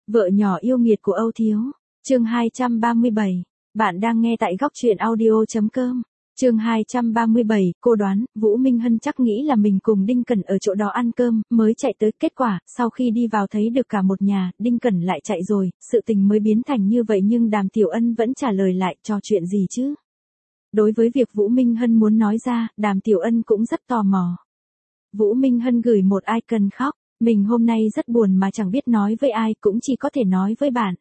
Vợ nhỏ yêu nghiệt của Âu Thiếu. Chương 237. Bạn đang nghe tại góc truyện audio.com. Chương 237, cô đoán, Vũ Minh Hân chắc nghĩ là mình cùng Đinh Cẩn ở chỗ đó ăn cơm, mới chạy tới. Kết quả, sau khi đi vào thấy được cả một nhà, Đinh Cẩn lại chạy rồi, sự tình mới biến thành như vậy. Nhưng Đàm Tiểu Ân vẫn trả lời lại, trò chuyện gì chứ? Đối với việc Vũ Minh Hân muốn nói ra, Đàm Tiểu Ân cũng rất tò mò. Vũ Minh Hân gửi một icon khóc, mình hôm nay rất buồn mà chẳng biết nói với ai, cũng chỉ có thể nói với bạn.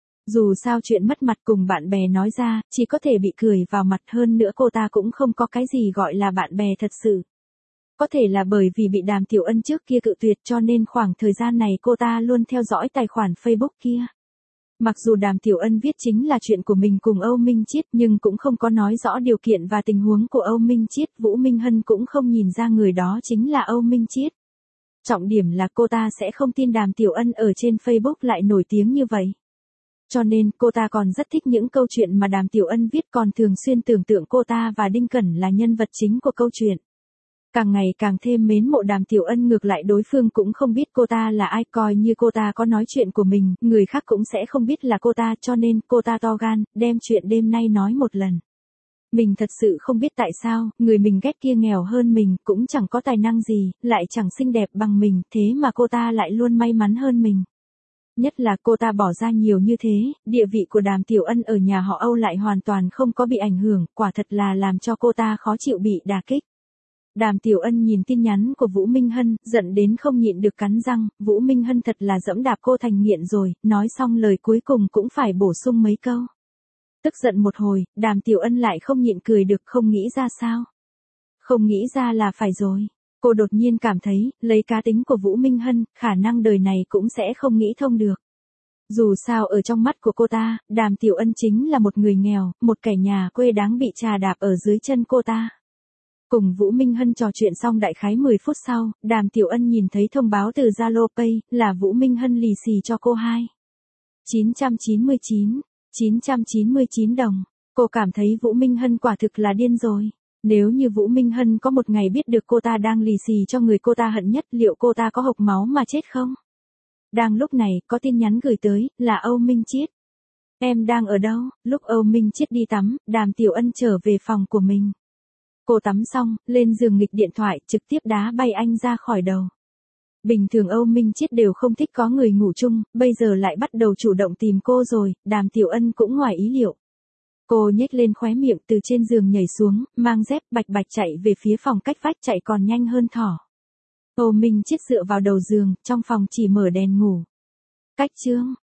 Dù sao chuyện mất mặt cùng bạn bè nói ra, chỉ có thể bị cười vào mặt. Hơn nữa cô ta cũng không có cái gì gọi là bạn bè thật sự. Có thể là bởi vì bị Đàm Tiểu Ân trước kia cự tuyệt cho nên khoảng thời gian này cô ta luôn theo dõi tài khoản Facebook kia. Mặc dù Đàm Tiểu Ân viết chính là chuyện của mình cùng Âu Minh Chiết nhưng cũng không có nói rõ điều kiện và tình huống của Âu Minh Chiết. Vũ Minh Hân cũng không nhìn ra người đó chính là Âu Minh Chiết. Trọng điểm là cô ta sẽ không tin Đàm Tiểu Ân ở trên Facebook lại nổi tiếng như vậy. Cho nên cô ta còn rất thích những câu chuyện mà Đàm Tiểu Ân viết, còn thường xuyên tưởng tượng cô ta và Đinh Cẩn là nhân vật chính của câu chuyện. Càng ngày càng thêm mến mộ Đàm Tiểu Ân, ngược lại đối phương cũng không biết cô ta là ai, coi như cô ta có nói chuyện của mình, người khác cũng sẽ không biết là cô ta, cho nên cô ta to gan, đem chuyện đêm nay nói một lần. Mình thật sự không biết tại sao, người mình ghét kia nghèo hơn mình, cũng chẳng có tài năng gì, lại chẳng xinh đẹp bằng mình, thế mà cô ta lại luôn may mắn hơn mình. Nhất là cô ta bỏ ra nhiều như thế, địa vị của Đàm Tiểu Ân ở nhà họ Âu lại hoàn toàn không có bị ảnh hưởng, quả thật là làm cho cô ta khó chịu, bị đả kích. Đàm Tiểu Ân nhìn tin nhắn của Vũ Minh Hân, giận đến không nhịn được cắn răng. Vũ Minh Hân thật là dẫm đạp cô thành nghiện rồi, nói xong lời cuối cùng cũng phải bổ sung mấy câu. Tức giận một hồi, Đàm Tiểu Ân lại không nhịn cười được, không nghĩ ra sao. Không nghĩ ra là phải rồi. Cô đột nhiên cảm thấy, lấy cá tính của Vũ Minh Hân, khả năng đời này cũng sẽ không nghĩ thông được. Dù sao ở trong mắt của cô ta, Đàm Tiểu Ân chính là một người nghèo, một kẻ nhà quê đáng bị trà đạp ở dưới chân cô ta. Cùng Vũ Minh Hân trò chuyện xong đại khái 10 phút sau, Đàm Tiểu Ân nhìn thấy thông báo từ Zalo Pay, là Vũ Minh Hân lì xì cho cô 999 đồng. Cô cảm thấy Vũ Minh Hân quả thực là điên rồi. Nếu như Vũ Minh Hân có một ngày biết được cô ta đang lì xì cho người cô ta hận nhất, liệu cô ta có hộc máu mà chết không? Đang lúc này, có tin nhắn gửi tới, là Âu Minh Chiết. Em đang ở đâu? Lúc Âu Minh Chiết đi tắm, Đàm Tiểu Ân trở về phòng của mình. Cô tắm xong, lên giường nghịch điện thoại, trực tiếp đá bay anh ra khỏi đầu. Bình thường Âu Minh Chiết đều không thích có người ngủ chung, bây giờ lại bắt đầu chủ động tìm cô rồi, Đàm Tiểu Ân cũng ngoài ý liệu. Cô nhếch lên khóe miệng, từ trên giường nhảy xuống, mang dép bạch bạch chạy về phía phòng cách vách, chạy còn nhanh hơn thỏ. Âu Minh Chiết dựa vào đầu giường, trong phòng chỉ mở đèn ngủ. Cách chương.